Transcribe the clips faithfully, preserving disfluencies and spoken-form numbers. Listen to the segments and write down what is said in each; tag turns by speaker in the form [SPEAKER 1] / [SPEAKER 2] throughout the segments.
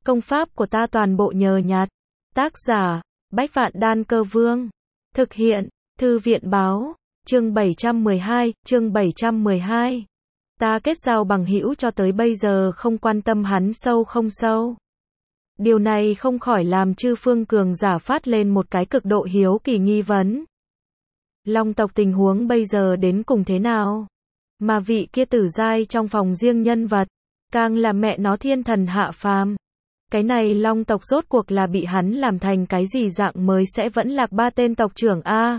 [SPEAKER 1] Công pháp của ta toàn bộ nhờ nhặt. Tác giả, Bách Vạn Đan Cơ Vương. Thực hiện, Thư viện Báo. Chương bảy trăm mười hai, chương bảy trăm mười hai. Ta kết giao bằng hữu cho tới bây giờ không quan tâm hắn sâu không sâu. Điều này không khỏi làm chư phương cường giả phát lên một cái cực độ hiếu kỳ nghi vấn. Long tộc tình huống bây giờ đến cùng thế nào? Mà vị kia tử giai trong phòng riêng nhân vật, càng là mẹ nó thiên thần hạ phàm. Cái này Long tộc rốt cuộc là bị hắn làm thành cái gì dạng mới sẽ vẫn lạc ba tên tộc trưởng a?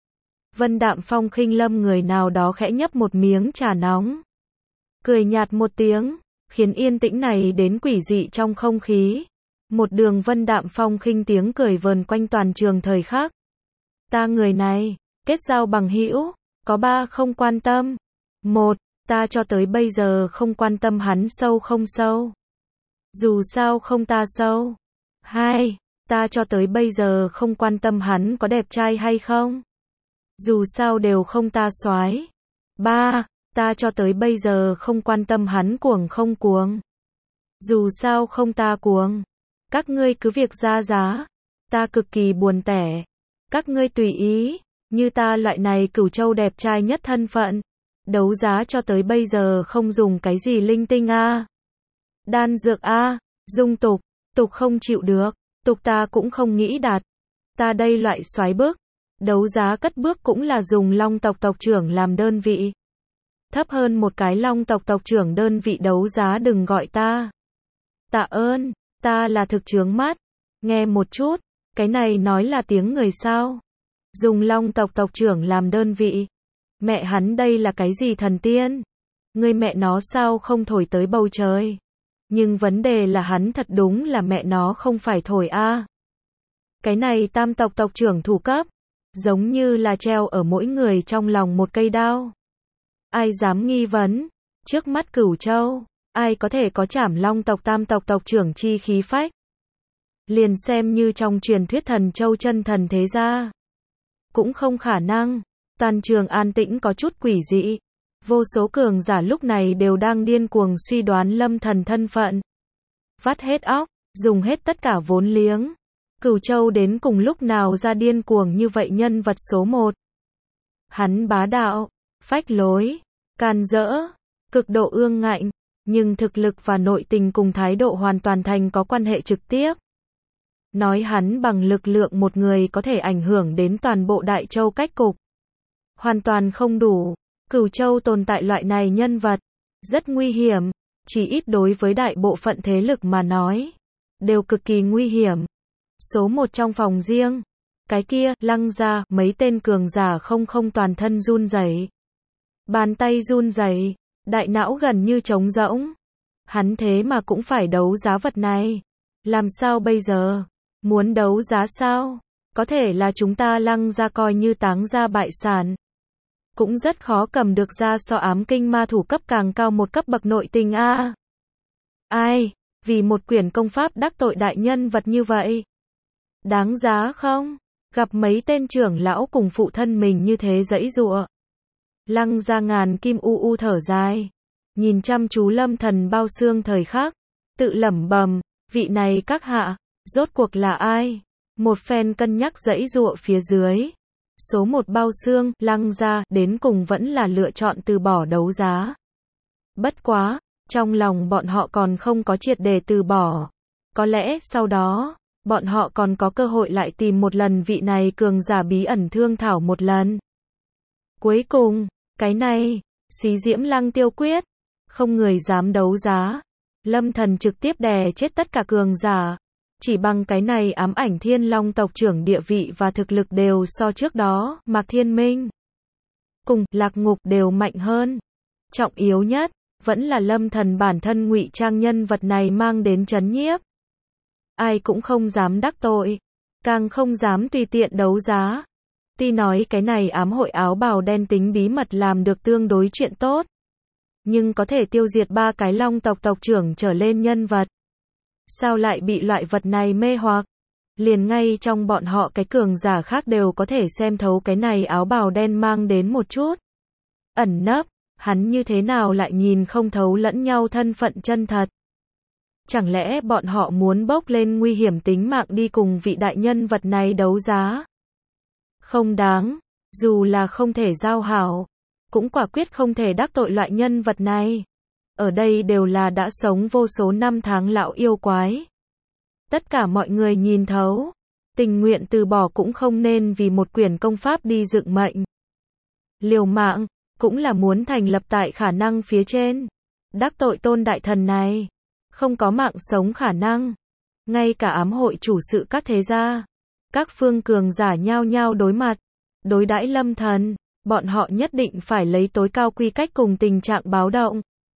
[SPEAKER 1] Vân Đạm Phong khinh lâm người nào đó khẽ nhấp một miếng trà nóng. Cười nhạt một tiếng, khiến yên tĩnh này đến quỷ dị trong không khí. Một đường Vân Đạm Phong khinh tiếng cười vờn quanh toàn trường thời khắc. Ta người này, kết giao bằng hữu, có ba không quan tâm. Một, ta cho tới bây giờ không quan tâm hắn sâu không sâu. Dù sao không ta sâu. Hai, ta cho tới bây giờ không quan tâm hắn có đẹp trai hay không. Dù sao đều không ta soái. Ba, ta cho tới bây giờ không quan tâm hắn cuồng không cuồng. Dù sao không ta cuồng. Các ngươi cứ việc ra giá. Ta cực kỳ buồn tẻ. Các ngươi tùy ý. Như ta loại này cửu châu đẹp trai nhất thân phận. Đấu giá cho tới bây giờ không dùng cái gì linh tinh a, đan dược a, dung tục, tục không chịu được, tục ta cũng không nghĩ đạt. Ta đây loại xoái bước, đấu giá cất bước cũng là dùng Long tộc tộc trưởng làm đơn vị. Thấp hơn một cái Long tộc tộc trưởng đơn vị đấu giá đừng gọi ta. Tạ ơn, ta là thực chướng mắt. Nghe một chút, cái này nói là tiếng người sao? Dùng Long tộc tộc trưởng làm đơn vị. Mẹ hắn đây là cái gì thần tiên? Ngươi mẹ nó sao không thổi tới bầu trời? Nhưng vấn đề là hắn thật đúng là mẹ nó không phải thổi a. Cái này tam tộc tộc trưởng thủ cấp, giống như là treo ở mỗi người trong lòng một cây đao. Ai dám nghi vấn? Trước mắt Cửu Châu, ai có thể có trảm Long tộc tam tộc tộc trưởng chi khí phách? Liền xem như trong truyền thuyết thần châu chân thần thế gia, cũng không khả năng. Toàn trường an tĩnh có chút quỷ dị. Vô số cường giả lúc này đều đang điên cuồng suy đoán Lâm Thần thân phận. Vắt hết óc, dùng hết tất cả vốn liếng. Cửu Châu đến cùng lúc nào ra điên cuồng như vậy nhân vật số một. Hắn bá đạo, phách lối, can dỡ, cực độ ương ngạnh, nhưng thực lực và nội tình cùng thái độ hoàn toàn thành có quan hệ trực tiếp. Nói hắn bằng lực lượng một người có thể ảnh hưởng đến toàn bộ Đại Châu cách cục. Hoàn toàn không đủ. Cửu Châu tồn tại loại này nhân vật, rất nguy hiểm, chỉ ít đối với đại bộ phận thế lực mà nói, đều cực kỳ nguy hiểm. Số một trong phòng riêng, cái kia, Lăng gia, mấy tên cường giả không không toàn thân run rẩy. Bàn tay run rẩy, đại não gần như trống rỗng. Hắn thế mà cũng phải đấu giá vật này. Làm sao bây giờ? Muốn đấu giá sao? Có thể là chúng ta Lăng gia coi như táng gia bại sản. Cũng rất khó cầm được ra so ám kinh ma thủ cấp càng cao một cấp bậc nội tình a. À. Ai, vì một quyển công pháp đắc tội đại nhân vật như vậy. Đáng giá không? Gặp mấy tên trưởng lão cùng phụ thân mình như thế giãy giụa. Lăng gia ngàn kim u u thở dài. Nhìn chăm chú Lâm Thần bao xương thời khắc. Tự lẩm bẩm, vị này các hạ, rốt cuộc là ai? Một phen cân nhắc giãy giụa phía dưới. Số một bao xương, Lăng gia, đến cùng vẫn là lựa chọn từ bỏ đấu giá. Bất quá, trong lòng bọn họ còn không có triệt để từ bỏ. Có lẽ sau đó, bọn họ còn có cơ hội lại tìm một lần vị này cường giả bí ẩn thương thảo một lần. Cuối cùng, cái này, xí diễm Lăng Tiêu quyết, không người dám đấu giá. Lâm Thần trực tiếp đè chết tất cả cường giả. Chỉ bằng cái này ám ảnh thiên long tộc trưởng địa vị và thực lực đều so trước đó, Mạc Thiên Minh cùng Lạc Ngục đều mạnh hơn. Trọng yếu nhất, vẫn là Lâm Thần bản thân ngụy trang nhân vật này mang đến chấn nhiếp. Ai cũng không dám đắc tội, càng không dám tùy tiện đấu giá. Tuy nói cái này ám hội áo bào đen tính bí mật làm được tương đối chuyện tốt. Nhưng có thể tiêu diệt ba cái long tộc tộc trưởng trở lên nhân vật. Sao lại bị loại vật này mê hoặc? Liền ngay trong bọn họ cái cường giả khác đều có thể xem thấu cái này áo bào đen mang đến một chút ẩn nấp, hắn như thế nào lại nhìn không thấu lẫn nhau thân phận chân thật. Chẳng lẽ bọn họ muốn bốc lên nguy hiểm tính mạng đi cùng vị đại nhân vật này đấu giá? Không đáng, dù là không thể giao hảo, cũng quả quyết không thể đắc tội loại nhân vật này. Ở đây đều là đã sống vô số năm tháng lão yêu quái. Tất cả mọi người nhìn thấu, tình nguyện từ bỏ cũng không nên vì một quyển công pháp đi dựng mệnh. Liều mạng, cũng là muốn thành lập tại khả năng phía trên. Đắc tội tôn đại thần này, không có mạng sống khả năng. Ngay cả ám hội chủ sự các thế gia, các phương cường giả nhao nhao đối mặt, đối đãi Lâm Thần, bọn họ nhất định phải lấy tối cao quy cách cùng tình trạng báo động.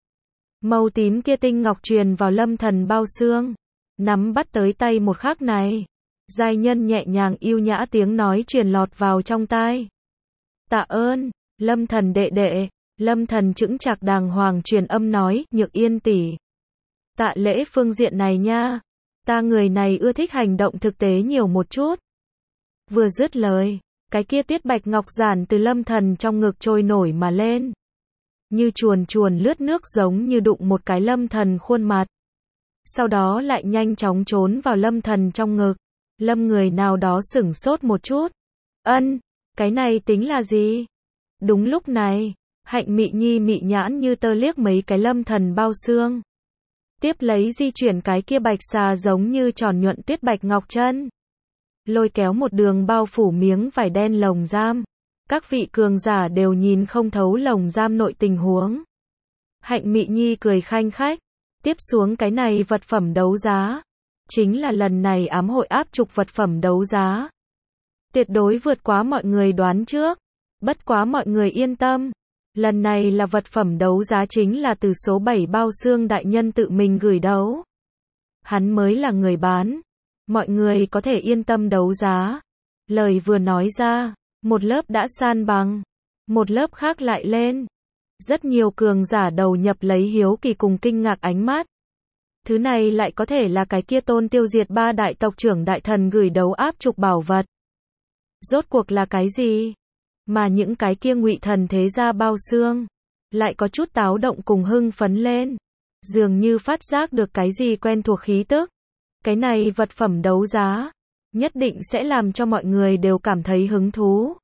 [SPEAKER 1] Màu tím kia tinh ngọc truyền vào Lâm Thần bao xương, nắm bắt tới tay một khắc này, giai nhân nhẹ nhàng yêu nhã tiếng nói truyền lọt vào trong tai. Tạ ơn, Lâm Thần đệ đệ. Lâm Thần chững chạc đàng hoàng truyền âm nói, Nhược Yên tỷ, tạ lễ phương diện này nha, ta người này ưa thích hành động thực tế nhiều một chút. Vừa dứt lời, cái kia tuyết bạch ngọc giản từ Lâm Thần trong ngực trôi nổi mà lên, như chuồn chuồn lướt nước giống như đụng một cái Lâm Thần khuôn mặt. Sau đó lại nhanh chóng trốn vào Lâm Thần trong ngực. Lâm người nào đó sửng sốt một chút. Ân, cái này tính là gì? Đúng lúc này, Hạnh Mị Nhi mị nhãn như tơ liếc mấy cái Lâm Thần bao xương. Tiếp lấy di chuyển cái kia bạch xà giống như tròn nhuận tuyết bạch ngọc chân. Lôi kéo một đường bao phủ miếng vải đen lồng giam. Các vị cường giả đều nhìn không thấu lồng giam nội tình huống. Hạnh Mị Nhi cười khanh khách. Tiếp xuống cái này vật phẩm đấu giá. Chính là lần này ám hội áp trục vật phẩm đấu giá. Tuyệt đối vượt quá mọi người đoán trước. Bất quá mọi người yên tâm. Lần này là vật phẩm đấu giá chính là từ số bảy bao xương đại nhân tự mình gửi đấu. Hắn mới là người bán. Mọi người có thể yên tâm đấu giá. Lời vừa nói ra, một lớp đã san bằng. Một lớp khác lại lên. Rất nhiều cường giả đầu nhập lấy hiếu kỳ cùng kinh ngạc ánh mắt. Thứ này lại có thể là cái kia tôn tiêu diệt ba đại tộc trưởng đại thần gửi đấu áp trục bảo vật. Rốt cuộc là cái gì? Mà những cái kia ngụy thần thế gia bao xương, lại có chút táo động cùng hưng phấn lên. Dường như phát giác được cái gì quen thuộc khí tức. Cái này vật phẩm đấu giá, nhất định sẽ làm cho mọi người đều cảm thấy hứng thú.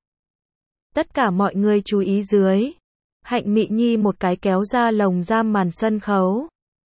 [SPEAKER 1] Tất cả mọi người chú ý dưới. Hạnh Mị Nhi một cái kéo ra lồng giam màn sân khấu.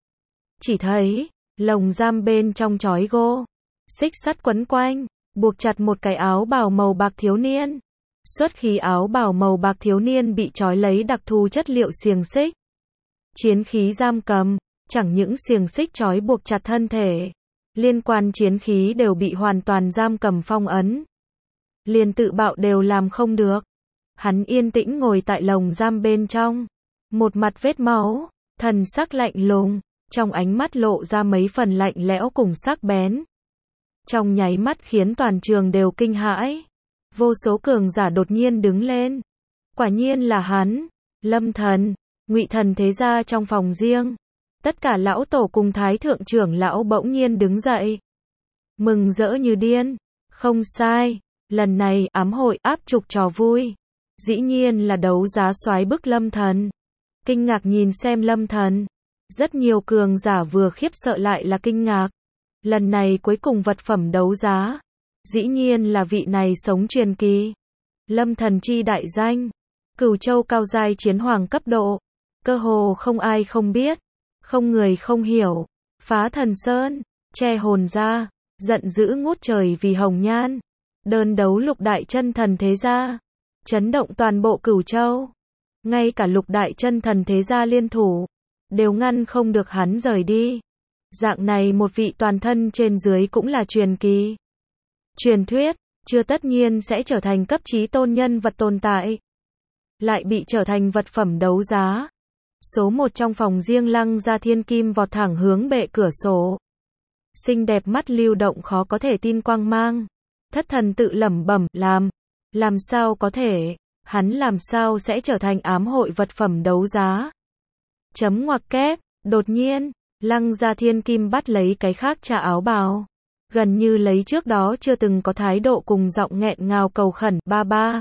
[SPEAKER 1] Chỉ thấy, lồng giam bên trong chói gô, xích sắt quấn quanh, buộc chặt một cái áo bào màu bạc thiếu niên. Xuất khí áo bào màu bạc thiếu niên bị trói lấy đặc thù chất liệu xiềng xích. Chiến khí giam cầm, chẳng những xiềng xích trói buộc chặt thân thể, liên quan chiến khí đều bị hoàn toàn giam cầm phong ấn. Liền tự bạo đều làm không được. Hắn yên tĩnh ngồi tại lồng giam bên trong, một mặt vết máu, thần sắc lạnh lùng, trong ánh mắt lộ ra mấy phần lạnh lẽo cùng sắc bén. Trong nháy mắt khiến toàn trường đều kinh hãi. Vô số cường giả đột nhiên đứng lên. Quả nhiên là hắn, Lâm Thần, Ngụy thần thế gia trong phòng riêng. Tất cả lão tổ cùng thái thượng trưởng lão bỗng nhiên đứng dậy. Mừng rỡ như điên. Không sai, lần này ám hội áp trục trò vui. Dĩ nhiên là đấu giá soái bức Lâm Thần. Kinh ngạc nhìn xem Lâm Thần. Rất nhiều cường giả vừa khiếp sợ lại là kinh ngạc. Lần này cuối cùng vật phẩm đấu giá. Dĩ nhiên là vị này sống truyền kỳ. Lâm Thần chi đại danh. Cửu châu cao giai chiến hoàng cấp độ. Cơ hồ không ai không biết. Không người không hiểu. Phá thần sơn. Che hồn ra. Giận dữ ngút trời vì hồng nhan. Đơn đấu lục đại chân thần thế gia. Chấn động toàn bộ cửu châu. Ngay cả lục đại chân thần thế gia liên thủ. Đều ngăn không được hắn rời đi. Dạng này một vị toàn thân trên dưới cũng là truyền kỳ. Truyền thuyết, chưa tất nhiên sẽ trở thành cấp chí tôn nhân vật tồn tại. Lại bị trở thành vật phẩm đấu giá. Số một trong phòng riêng Lăng Gia Thiên Kim vọt thẳng hướng bệ cửa sổ. Xinh đẹp mắt lưu động khó có thể tin quang mang. Thất thần tự lẩm bẩm, làm, làm sao có thể, hắn làm sao sẽ trở thành ám hội vật phẩm đấu giá. Chấm ngoặc kép, đột nhiên, Lăng Gia Thiên Kim bắt lấy cái khác trà áo bào. Gần như lấy trước đó chưa từng có thái độ cùng giọng nghẹn ngào cầu khẩn, ba ba.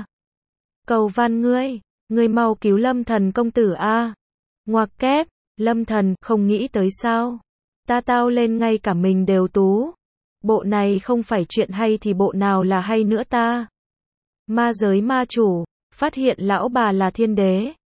[SPEAKER 1] Cầu van ngươi, ngươi mau cứu Lâm Thần công tử a. Ngoặc kép, Lâm Thần, không nghĩ tới sao. Ta tao lên ngay cả mình đều tú. Bộ này không phải chuyện hay thì bộ nào là hay nữa ta? Ma giới ma chủ, phát hiện lão bà là thiên đế.